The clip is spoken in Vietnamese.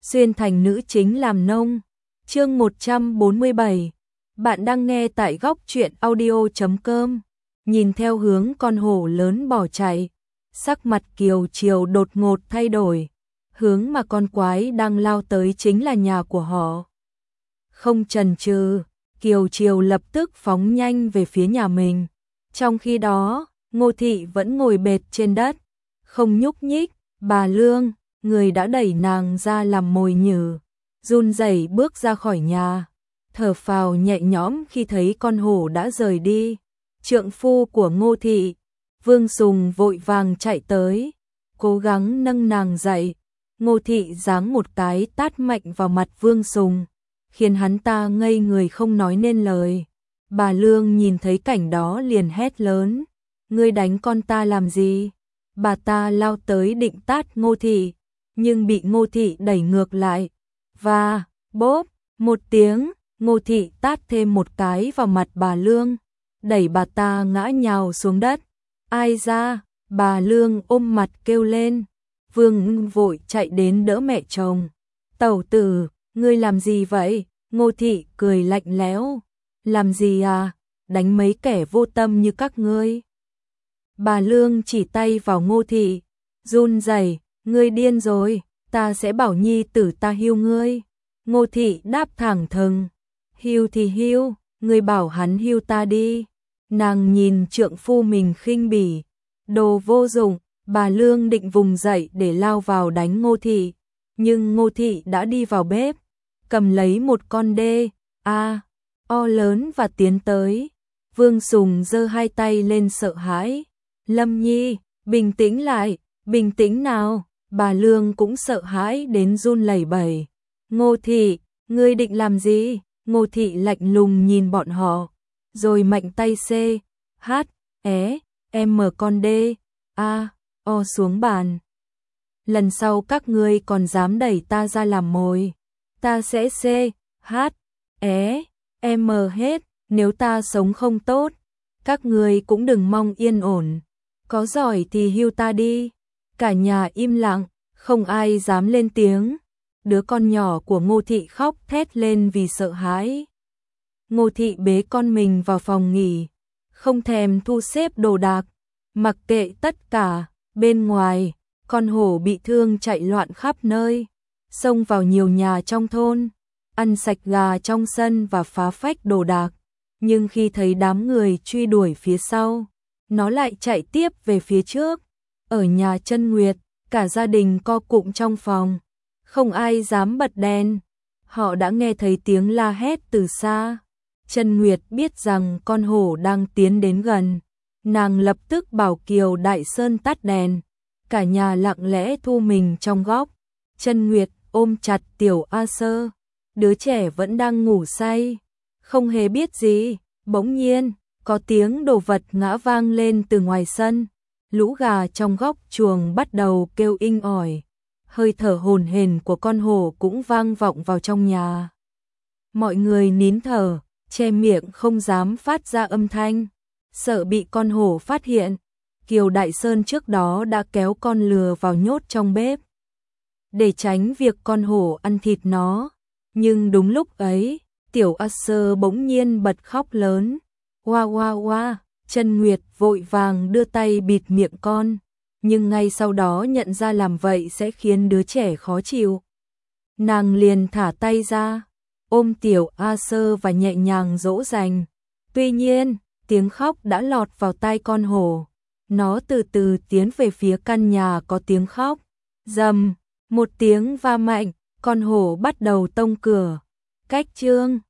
xuyên thành nữ chính làm nông. Chương 147. Bạn đang nghe tại góc truyện audio.com. Nhìn theo hướng con hổ lớn bỏ chạy, sắc mặt Kiều Triều đột ngột thay đổi. Hướng mà con quái đang lao tới chính là nhà của họ. Không chần chừ, Kiều Triều lập tức phóng nhanh về phía nhà mình. Trong khi đó, Ngô Thị vẫn ngồi bệt trên đất, không nhúc nhích. Bà Lương, người đã đẩy nàng ra làm mồi nhử, run rẩy bước ra khỏi nhà, thở phào nhẹ nhõm khi thấy con hổ đã rời đi. Trượng phu của Ngô Thị, Vương Sùng vội vàng chạy tới, cố gắng nâng nàng dậy. Ngô Thị giáng một cái tát mạnh vào mặt Vương Sùng, khiến hắn ta ngây người không nói nên lời. Bà Lương nhìn thấy cảnh đó liền hét lớn: "Ngươi đánh con ta làm gì?" Bà ta lao tới định tát Ngô Thị, nhưng bị Ngô Thị đẩy ngược lại. Và bốp một tiếng, Ngô Thị tát thêm một cái vào mặt bà Lương, đẩy bà ta ngã nhào xuống đất. Ai ra? Bà Lương ôm mặt kêu lên. Vương vội chạy đến đỡ mẹ chồng. Tẩu tử, ngươi làm gì vậy? Ngô Thị cười lạnh lẽo. Làm gì à? Đánh mấy kẻ vô tâm như các ngươi. Bà Lương chỉ tay vào Ngô Thị, run rẩy, ngươi điên rồi, ta sẽ bảo nhi tử ta hưu ngươi. Ngô Thị đáp thẳng thừng, hưu thì hưu, ngươi bảo hắn hưu ta đi. Nàng nhìn trượng phu mình khinh bỉ, đồ vô dụng. Bà Lương định vùng dậy để lao vào đánh Ngô Thị, nhưng Ngô Thị đã đi vào bếp, cầm lấy một con đê o lớn và tiến tới. Vương Sùng giơ hai tay lên sợ hãi. Lâm Nhi, bình tĩnh lại, bình tĩnh nào. Bà Lương cũng sợ hãi đến run lẩy bẩy. Ngô Thị, ngươi định làm gì? Ngô Thị lạnh lùng nhìn bọn họ, rồi mạnh tay mở con đê o xuống bàn. Lần sau các ngươi còn dám đẩy ta ra làm mồi, ta sẽ hết. Nếu ta sống không tốt, các ngươi cũng đừng mong yên ổn. Có giỏi thì hưu ta đi. Cả nhà im lặng, không ai dám lên tiếng. Đứa con nhỏ của Ngô Thị khóc thét lên vì sợ hãi. Ngô Thị bế con mình vào phòng nghỉ, không thèm thu xếp đồ đạc, mặc kệ tất cả. Bên ngoài, con hổ bị thương chạy loạn khắp nơi, xông vào nhiều nhà trong thôn, ăn sạch gà trong sân và phá phách đồ đạc. Nhưng khi thấy đám người truy đuổi phía sau, nó lại chạy tiếp về phía trước. Ở nhà Chân Nguyệt, cả gia đình co cụm trong phòng, không ai dám bật đèn. Họ đã nghe thấy tiếng la hét từ xa. Chân Nguyệt biết rằng con hổ đang tiến đến gần. Nàng lập tức bảo Kiều Đại Sơn tắt đèn. Cả nhà lặng lẽ thu mình trong góc. Chân Nguyệt ôm chặt Tiểu A Sơ. Đứa trẻ vẫn đang ngủ say, không hề biết gì. Bỗng nhiên, có tiếng đồ vật ngã vang lên từ ngoài sân. Lũ gà trong góc chuồng bắt đầu kêu inh ỏi. Hơi thở hổn hển của con hổ cũng vang vọng vào trong nhà. Mọi người nín thở, che miệng không dám phát ra âm thanh, sợ bị con hổ phát hiện. Kiều Đại Sơn trước đó đã kéo con lừa vào nhốt trong bếp, để tránh việc con hổ ăn thịt nó. Nhưng đúng lúc ấy, Tiểu A Sơ bỗng nhiên bật khóc lớn. Oa oa oa. Chân Nguyệt vội vàng đưa tay bịt miệng con, nhưng ngay sau đó nhận ra làm vậy sẽ khiến đứa trẻ khó chịu. Nàng liền thả tay ra, ôm Tiểu A Sơ và nhẹ nhàng dỗ dành. Tuy nhiên, tiếng khóc đã lọt vào tai con hổ. Nó từ từ tiến về phía căn nhà có tiếng khóc. Rầm, một tiếng va mạnh, con hổ bắt đầu tông cửa. Cách chương